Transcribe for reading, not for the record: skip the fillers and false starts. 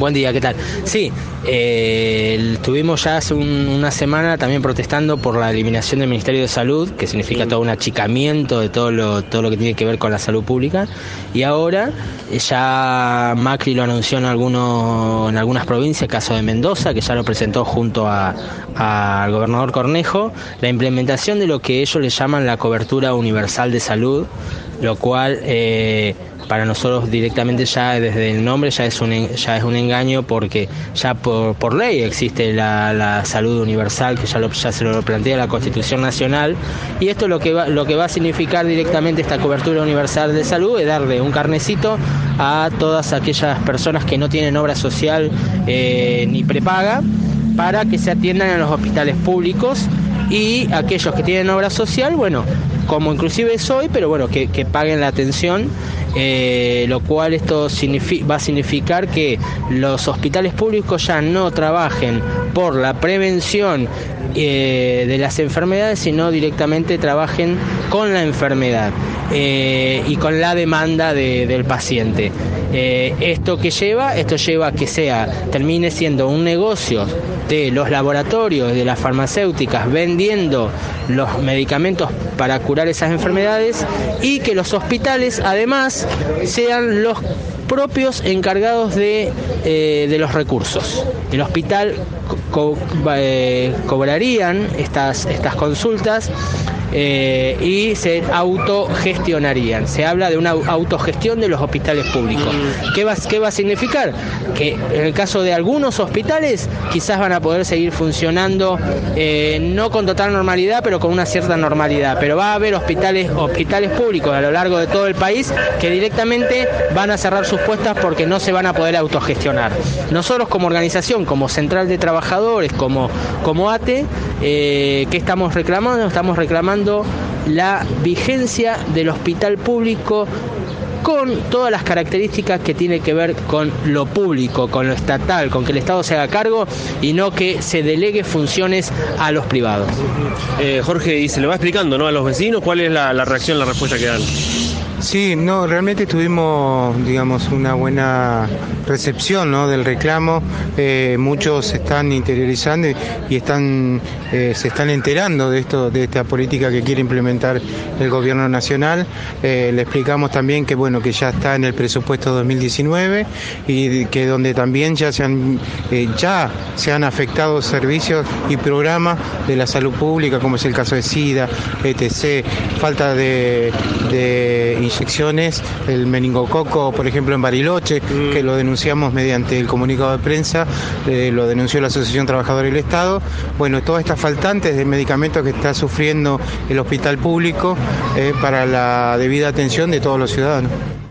Buen día, ¿qué tal? Sí, estuvimos ya hace una semana también protestando por la eliminación del Ministerio de Salud, que significa todo un achicamiento de todo lo que tiene que ver con la salud pública, y ahora ya Macri lo anunció en algunas provincias, caso de Mendoza, que ya lo presentó junto al gobernador Cornejo, la implementación de lo que ellos le llaman la cobertura universal de salud, lo cual para nosotros directamente ya desde el nombre ya es un engaño, porque ya por ley existe la salud universal, que ya se lo plantea la Constitución Nacional, y esto lo que va a significar directamente esta cobertura universal de salud es darle un carnecito a todas aquellas personas que no tienen obra social ni prepaga, para que se atiendan en los hospitales públicos, y aquellos que tienen obra social, bueno, como inclusive soy, pero bueno, que paguen la atención, lo cual esto va a significar que los hospitales públicos ya no trabajen por la prevención de las enfermedades, sino directamente trabajen con la enfermedad y con la demanda del paciente. Esto lleva a que termine siendo un negocio de los laboratorios, de las farmacéuticas, vendiendo los medicamentos para curar esas enfermedades, y que los hospitales además sean los propios encargados de los recursos. El hospital cobrarían estas consultas y se autogestionarían. Se habla de una autogestión de los hospitales públicos. ¿Qué va a significar? Que en el caso de algunos hospitales quizás van a poder seguir funcionando, no con total normalidad, pero con una cierta normalidad. Pero va a haber hospitales públicos a lo largo de todo el país que directamente van a cerrar sus puertas porque no se van a poder autogestionar. Nosotros como organización, como Central de Trabajadores, como ATE, ¿qué estamos reclamando? Estamos reclamando la vigencia del hospital público con todas las características que tiene que ver con lo público, con lo estatal, con que el Estado se haga cargo y no que se delegue funciones a los privados. Jorge, y se le va explicando, ¿no?, a los vecinos cuál es la reacción, la respuesta que dan. Sí, no, realmente tuvimos, digamos, una buena recepción, ¿no?, del reclamo. Muchos se están interiorizando y se están enterando de esta política que quiere implementar el gobierno nacional. Le explicamos también que bueno, que ya está en el presupuesto 2019 y que donde también ya se han afectado servicios y programas de la salud pública, como es el caso de SIDA, etc., falta de inyecciones, el meningococo, por ejemplo, en Bariloche, que lo denunciamos mediante el comunicado de prensa, lo denunció la Asociación Trabajadora del Estado. Bueno, todas estas faltantes de medicamentos que está sufriendo el hospital público para la debida atención de todos los ciudadanos.